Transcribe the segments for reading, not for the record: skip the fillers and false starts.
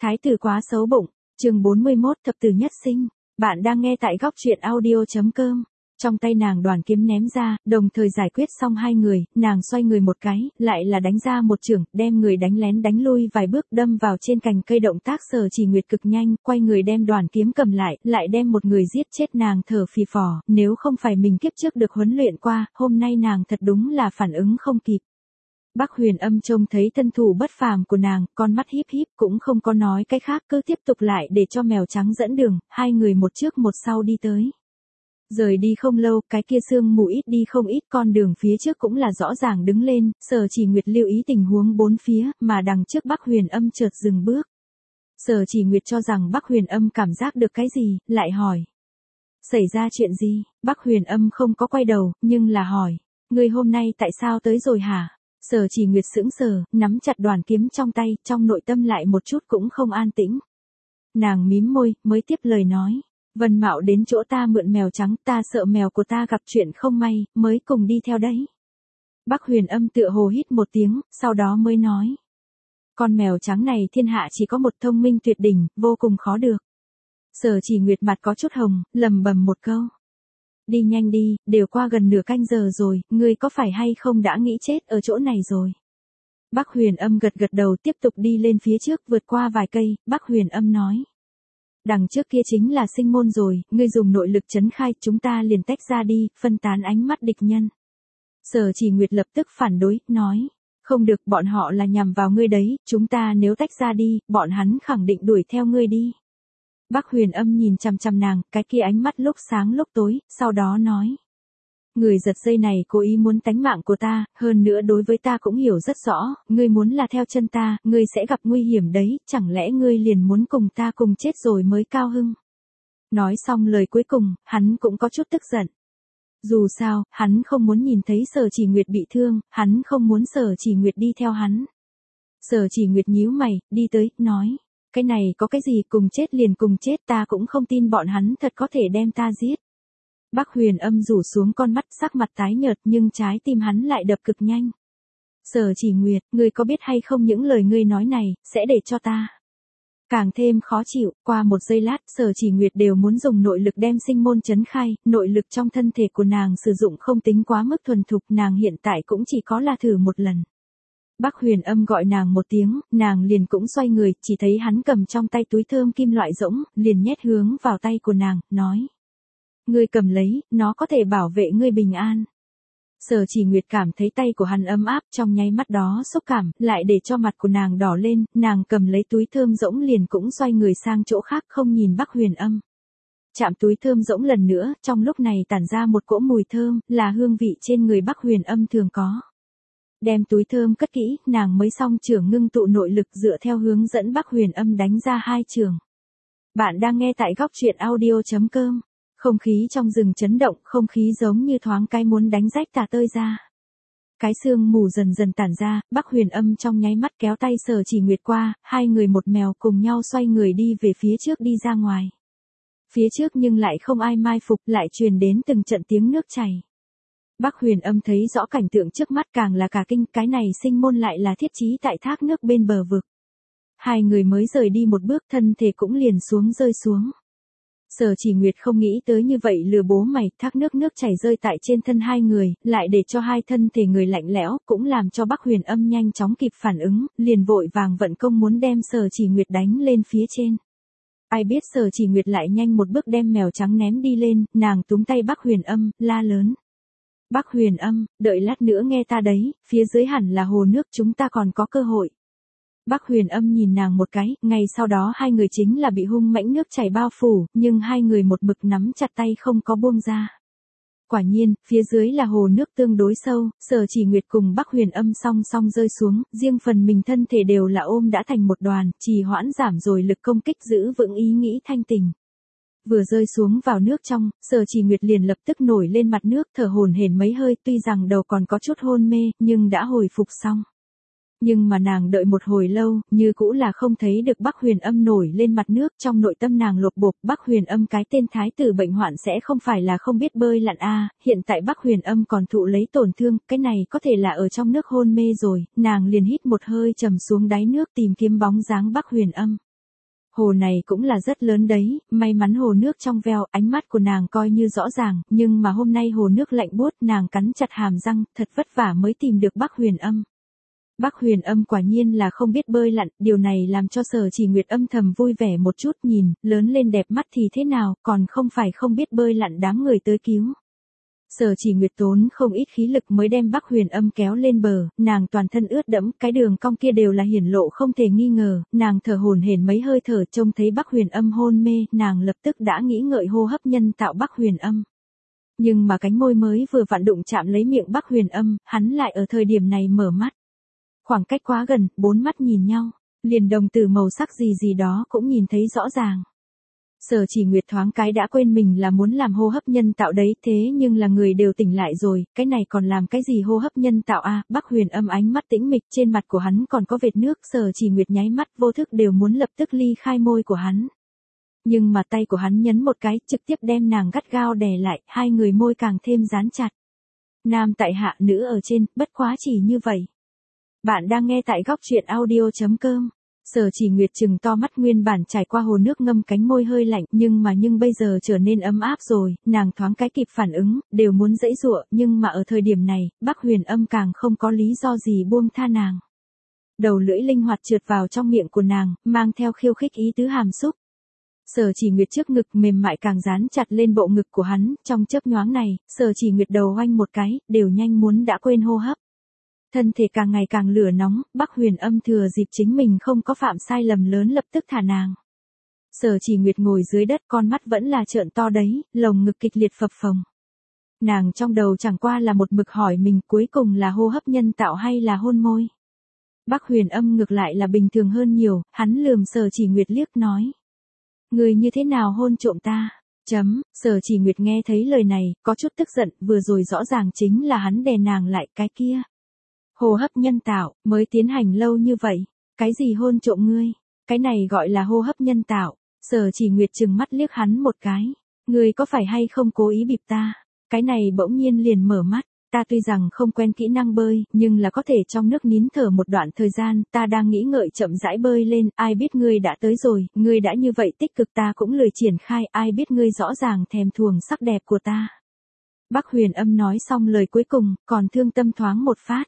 Thái tử quá xấu bụng, chương 41 thập tử nhất sinh. Bạn đang nghe tại góc truyện audio.com. Trong tay nàng đoàn kiếm ném ra, đồng thời giải quyết xong hai người, nàng xoay người một cái, lại là đánh ra một chưởng, đem người đánh lén đánh lui vài bước đâm vào trên cành cây. Động tác Sở Chỉ Nguyệt cực nhanh, quay người đem đoàn kiếm cầm lại đem một người giết chết. Nàng thở phì phò, nếu không phải mình kiếp trước được huấn luyện qua, hôm nay nàng thật đúng là phản ứng không kịp. Bắc Huyền Âm trông thấy thân thủ bất phàm của nàng, con mắt híp híp cũng không có nói cái khác, cứ tiếp tục lại để cho mèo trắng dẫn đường, hai người một trước một sau đi tới. Rời đi không lâu, cái kia sương mù ít đi không ít, con đường phía trước cũng là rõ ràng đứng lên. Sở Chỉ Nguyệt lưu ý tình huống bốn phía, mà đằng trước Bắc Huyền Âm chợt dừng bước. Sở Chỉ Nguyệt cho rằng Bắc Huyền Âm cảm giác được cái gì, lại hỏi. Xảy ra chuyện gì? Bắc Huyền Âm không có quay đầu, nhưng là hỏi. Ngươi hôm nay tại sao tới rồi hả? Sở Chỉ Nguyệt sững sờ, nắm chặt đoàn kiếm trong tay, trong nội tâm lại một chút cũng không an tĩnh. Nàng mím môi, mới tiếp lời nói. Vân Mạo đến chỗ ta mượn mèo trắng, ta sợ mèo của ta gặp chuyện không may, mới cùng đi theo đấy. Bắc Huyền Âm tựa hồ hít một tiếng, sau đó mới nói. Con mèo trắng này thiên hạ chỉ có một, thông minh tuyệt đỉnh, vô cùng khó được. Sở Chỉ Nguyệt mặt có chút hồng, lầm bầm một câu. Đi nhanh đi, đều qua gần nửa canh giờ rồi, ngươi có phải hay không đã nghĩ chết ở chỗ này rồi? Bắc Huyền Âm gật gật đầu, tiếp tục đi lên phía trước, vượt qua vài cây. Bắc Huyền Âm nói. Đằng trước kia chính là sinh môn rồi, ngươi dùng nội lực trấn khai, chúng ta liền tách ra đi, phân tán ánh mắt địch nhân. Sở Chỉ Nguyệt lập tức phản đối, nói. Không được, bọn họ là nhằm vào ngươi đấy, chúng ta nếu tách ra đi, bọn hắn khẳng định đuổi theo ngươi đi. Bắc Huyền Âm nhìn chằm chằm nàng, cái kia ánh mắt lúc sáng lúc tối, sau đó nói. Người giật dây này cố ý muốn tánh mạng của ta, hơn nữa đối với ta cũng hiểu rất rõ, ngươi muốn là theo chân ta, ngươi sẽ gặp nguy hiểm đấy, chẳng lẽ ngươi liền muốn cùng ta cùng chết rồi mới cao hưng. Nói xong lời cuối cùng, hắn cũng có chút tức giận. Dù sao, hắn không muốn nhìn thấy Sở Chỉ Nguyệt bị thương, hắn không muốn Sở Chỉ Nguyệt đi theo hắn. Sở Chỉ Nguyệt nhíu mày, đi tới, nói. Cái này có cái gì, cùng chết liền cùng chết, ta cũng không tin bọn hắn thật có thể đem ta giết. Bắc Huyền Âm rủ xuống con mắt, sắc mặt tái nhợt, nhưng trái tim hắn lại đập cực nhanh. Sở Chỉ Nguyệt, ngươi có biết hay không những lời ngươi nói này, sẽ để cho ta càng thêm khó chịu. Qua một giây lát, Sở Chỉ Nguyệt đều muốn dùng nội lực đem sinh môn trấn khai, nội lực trong thân thể của nàng sử dụng không tính quá mức thuần thục, nàng hiện tại cũng chỉ có là thử một lần. Bắc Huyền Âm gọi nàng một tiếng, nàng liền cũng xoay người, chỉ thấy hắn cầm trong tay túi thơm kim loại rỗng, liền nhét hướng vào tay của nàng, nói. Ngươi cầm lấy, nó có thể bảo vệ ngươi bình an. Sở Chỉ Nguyệt cảm thấy tay của hắn ấm áp, trong nháy mắt đó xúc cảm, lại để cho mặt của nàng đỏ lên, nàng cầm lấy túi thơm rỗng liền cũng xoay người sang chỗ khác, không nhìn Bắc Huyền Âm. Chạm túi thơm rỗng lần nữa, trong lúc này tản ra một cỗ mùi thơm, là hương vị trên người Bắc Huyền Âm thường có. Đem túi thơm cất kỹ, nàng mới xong chưởng ngưng tụ nội lực, dựa theo hướng dẫn Bắc Huyền Âm đánh ra hai chưởng. Bạn đang nghe tại góc truyện audio.com. Không khí trong rừng chấn động, không khí giống như thoáng cái muốn đánh rách tả tơi ra. Cái sương mù dần dần tản ra, Bắc Huyền Âm trong nháy mắt kéo tay Sở Chỉ Nguyệt qua, hai người một mèo cùng nhau xoay người đi về phía trước, đi ra ngoài. Phía trước nhưng lại không ai mai phục, lại truyền đến từng trận tiếng nước chảy. Bắc Huyền Âm thấy rõ cảnh tượng trước mắt, càng là cả kinh, cái này sinh môn lại là thiết trí tại thác nước bên bờ vực. Hai người mới rời đi một bước, thân thể cũng liền rơi xuống. Sở Chỉ Nguyệt không nghĩ tới như vậy lừa bố mày, thác nước chảy rơi tại trên thân hai người, lại để cho hai thân thể người lạnh lẽo, cũng làm cho Bắc Huyền Âm nhanh chóng kịp phản ứng, liền vội vàng vận công muốn đem Sở Chỉ Nguyệt đánh lên phía trên. Ai biết Sở Chỉ Nguyệt lại nhanh một bước đem mèo trắng ném đi lên, nàng túm tay Bắc Huyền Âm, la lớn. Bắc Huyền Âm, đợi lát nữa nghe ta đấy, phía dưới hẳn là hồ nước, chúng ta còn có cơ hội. Bắc Huyền Âm nhìn nàng một cái, ngay sau đó hai người chính là bị hung mãnh nước chảy bao phủ, nhưng hai người một mực nắm chặt tay không có buông ra. Quả nhiên, phía dưới là hồ nước tương đối sâu, Sở Chỉ Nguyệt cùng Bắc Huyền Âm song song rơi xuống, riêng phần mình thân thể đều là ôm đã thành một đoàn, trì hoãn giảm rồi lực công kích, giữ vững ý nghĩ thanh tình. Vừa rơi xuống vào nước trong, Sở Chỉ Nguyệt liền lập tức nổi lên mặt nước, thở hổn hển mấy hơi, tuy rằng đầu còn có chút hôn mê, nhưng đã hồi phục xong. Nhưng mà nàng đợi một hồi lâu, như cũ là không thấy được Bắc Huyền Âm nổi lên mặt nước, trong nội tâm nàng lột bột, Bắc Huyền Âm cái tên thái tử bệnh hoạn sẽ không phải là không biết bơi lặn a, hiện tại Bắc Huyền Âm còn thụ lấy tổn thương, cái này có thể là ở trong nước hôn mê rồi, nàng liền hít một hơi trầm xuống đáy nước tìm kiếm bóng dáng Bắc Huyền Âm. Hồ này cũng là rất lớn đấy, may mắn hồ nước trong veo, ánh mắt của nàng coi như rõ ràng, nhưng mà hôm nay hồ nước lạnh buốt, nàng cắn chặt hàm răng, thật vất vả mới tìm được Bắc Huyền Âm. Bắc Huyền Âm quả nhiên là không biết bơi lặn, điều này làm cho Sở Chỉ Nguyệt âm thầm vui vẻ một chút, nhìn, lớn lên đẹp mắt thì thế nào, còn không phải không biết bơi lặn đáng người tới cứu. Sở Chỉ Nguyệt tốn không ít khí lực mới đem Bắc Huyền Âm kéo lên bờ, nàng toàn thân ướt đẫm, cái đường cong kia đều là hiển lộ không thể nghi ngờ, nàng thở hổn hển mấy hơi thở, trông thấy Bắc Huyền Âm hôn mê, nàng lập tức đã nghĩ ngợi hô hấp nhân tạo Bắc Huyền Âm. Nhưng mà cánh môi mới vừa vặn đụng chạm lấy miệng Bắc Huyền Âm, hắn lại ở thời điểm này mở mắt. Khoảng cách quá gần, bốn mắt nhìn nhau, liền đồng tử màu sắc gì đó cũng nhìn thấy rõ ràng. Sở Chỉ Nguyệt thoáng cái đã quên mình là muốn làm hô hấp nhân tạo đấy, thế nhưng là người đều tỉnh lại rồi, cái này còn làm cái gì hô hấp nhân tạo à? Bắc Huyền Âm ánh mắt tĩnh mịch, trên mặt của hắn còn có vệt nước, Sở Chỉ Nguyệt nháy mắt vô thức đều muốn lập tức ly khai môi của hắn. Nhưng mà tay của hắn nhấn một cái, trực tiếp đem nàng gắt gao đè lại, hai người môi càng thêm dán chặt. Nam tại hạ, nữ ở trên, bất quá chỉ như vậy. Bạn đang nghe tại góc truyện audio.com. Sở Chỉ Nguyệt trừng to mắt, nguyên bản trải qua hồ nước ngâm cánh môi hơi lạnh, nhưng bây giờ trở nên ấm áp rồi, nàng thoáng cái kịp phản ứng, đều muốn giãy giụa, nhưng mà ở thời điểm này, Bắc Huyền Âm càng không có lý do gì buông tha nàng. Đầu lưỡi linh hoạt trượt vào trong miệng của nàng, mang theo khiêu khích ý tứ hàm xúc. Sở Chỉ Nguyệt trước ngực mềm mại càng dán chặt lên bộ ngực của hắn, trong chớp nhoáng này, Sở Chỉ Nguyệt đầu oanh một cái, đều nhanh muốn đã quên hô hấp. Thân thể càng ngày càng lửa nóng, Bắc Huyền Âm thừa dịp chính mình không có phạm sai lầm lớn lập tức thả nàng. Sở Chỉ Nguyệt ngồi dưới đất, con mắt vẫn là trợn to đấy, lồng ngực kịch liệt phập phồng. Nàng trong đầu chẳng qua là một mực hỏi mình cuối cùng là hô hấp nhân tạo hay là hôn môi. Bắc Huyền Âm ngược lại là bình thường hơn nhiều, hắn lườm Sở Chỉ Nguyệt liếc nói. Người như thế nào hôn trộm ta? Sở Chỉ Nguyệt nghe thấy lời này, có chút tức giận, vừa rồi rõ ràng chính là hắn đè nàng lại, cái kia. Hô hấp nhân tạo, mới tiến hành lâu như vậy, cái gì hôn trộm ngươi, cái này gọi là hô hấp nhân tạo. Sở Chỉ Nguyệt trừng mắt liếc hắn một cái, ngươi có phải hay không cố ý bịp ta, cái này bỗng nhiên liền mở mắt, ta tuy rằng không quen kỹ năng bơi, nhưng là có thể trong nước nín thở một đoạn thời gian, ta đang nghĩ ngợi chậm rãi bơi lên, ai biết ngươi đã tới rồi, ngươi đã như vậy tích cực ta cũng lười triển khai, ai biết ngươi rõ ràng thèm thuồng sắc đẹp của ta. Bắc Huyền Âm nói xong lời cuối cùng, còn thương tâm thoáng một phát.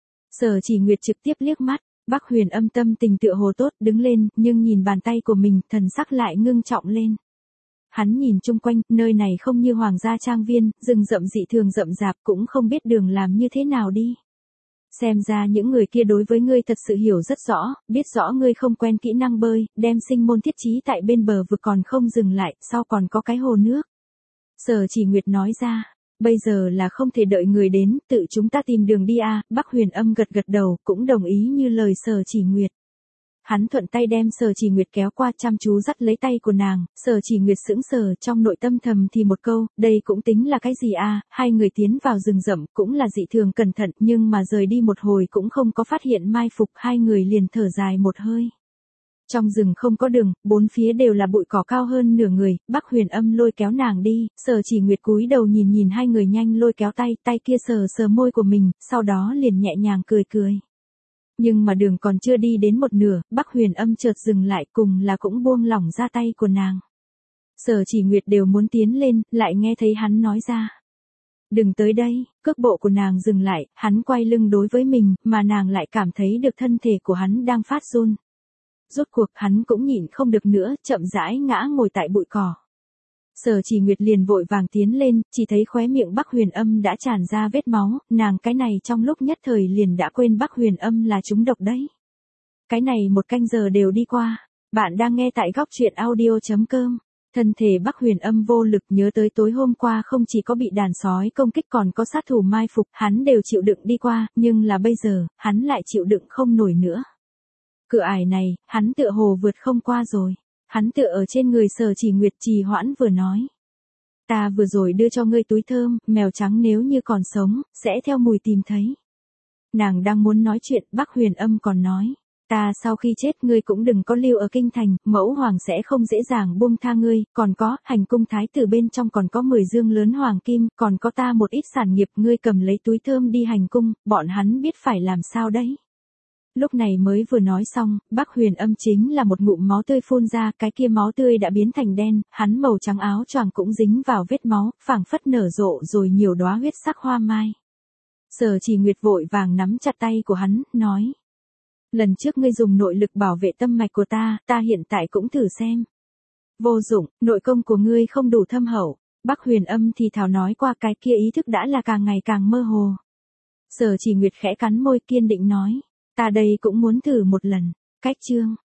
Sở Chỉ Nguyệt trực tiếp liếc mắt, Bắc Huyền Âm tâm tình tựa hồ tốt, đứng lên, nhưng nhìn bàn tay của mình, thần sắc lại ngưng trọng lên. Hắn nhìn chung quanh, nơi này không như hoàng gia trang viên, rừng rậm dị thường rậm rạp, cũng không biết đường làm như thế nào đi. Xem ra những người kia đối với ngươi thật sự hiểu rất rõ, biết rõ ngươi không quen kỹ năng bơi, đem sinh môn thiết trí tại bên bờ vực còn không dừng lại, sau còn có cái hồ nước. Sở Chỉ Nguyệt nói ra. Bây giờ là không thể đợi người đến, tự chúng ta tìm đường đi à, Bắc Huyền Âm gật gật đầu, cũng đồng ý như lời Sở Chỉ Nguyệt. Hắn thuận tay đem Sở Chỉ Nguyệt kéo qua, chăm chú dắt lấy tay của nàng, Sở Chỉ Nguyệt sững sờ, trong nội tâm thầm thì một câu, đây cũng tính là cái gì à, hai người tiến vào rừng rậm, cũng là dị thường cẩn thận, nhưng mà rời đi một hồi cũng không có phát hiện mai phục, hai người liền thở dài một hơi. Trong rừng không có đường, bốn phía đều là bụi cỏ cao hơn nửa người, Bắc Huyền Âm lôi kéo nàng đi, Sở Chỉ Nguyệt cúi đầu nhìn hai người nhanh lôi kéo tay, tay kia sờ môi của mình, sau đó liền nhẹ nhàng cười. Nhưng mà đường còn chưa đi đến một nửa, Bắc Huyền Âm chợt dừng lại, cùng là cũng buông lỏng ra tay của nàng. Sở Chỉ Nguyệt đều muốn tiến lên, lại nghe thấy hắn nói ra. Đừng tới đây, cước bộ của nàng dừng lại, hắn quay lưng đối với mình, mà nàng lại cảm thấy được thân thể của hắn đang phát run. Rốt cuộc hắn cũng nhịn không được nữa, chậm rãi ngã ngồi tại bụi cỏ. Sở Chỉ Nguyệt liền vội vàng tiến lên, chỉ thấy khóe miệng Bắc Huyền Âm đã tràn ra vết máu, nàng cái này trong lúc nhất thời liền đã quên Bắc Huyền Âm là trúng độc đấy. Cái này một canh giờ đều đi qua, bạn đang nghe tại góc truyện audio.com. Thân thể Bắc Huyền Âm vô lực, nhớ tới tối hôm qua không chỉ có bị đàn sói công kích còn có sát thủ mai phục, hắn đều chịu đựng đi qua, nhưng là bây giờ, hắn lại chịu đựng không nổi nữa. Cửa ải này, hắn tựa hồ vượt không qua rồi. Hắn tựa ở trên người Sở Chỉ Nguyệt, trì hoãn vừa nói. Ta vừa rồi đưa cho ngươi túi thơm, mèo trắng nếu như còn sống, sẽ theo mùi tìm thấy. Nàng đang muốn nói chuyện, Bắc Huyền Âm còn nói. Ta sau khi chết ngươi cũng đừng có lưu ở kinh thành, mẫu hoàng sẽ không dễ dàng buông tha ngươi, còn có, hành cung thái tử bên trong còn có 10 dương lớn hoàng kim, còn có ta một ít sản nghiệp, ngươi cầm lấy túi thơm đi hành cung, bọn hắn biết phải làm sao đấy. Lúc này mới vừa nói xong, Bác Huyền Âm chính là một ngụm máu tươi phun ra, cái kia máu tươi đã biến thành đen, hắn màu trắng áo choàng cũng dính vào vết máu, phảng phất nở rộ rồi nhiều đóa huyết sắc hoa mai. Sở Chỉ Nguyệt vội vàng nắm chặt tay của hắn, nói. Lần trước ngươi dùng nội lực bảo vệ tâm mạch của ta hiện tại cũng thử xem. Vô dụng, nội công của ngươi không đủ thâm hậu. Bác Huyền Âm thì thào nói qua, cái kia ý thức đã là càng ngày càng mơ hồ. Sở Chỉ Nguyệt khẽ cắn môi, kiên định nói. Ta đây cũng muốn thử một lần. Cách chương.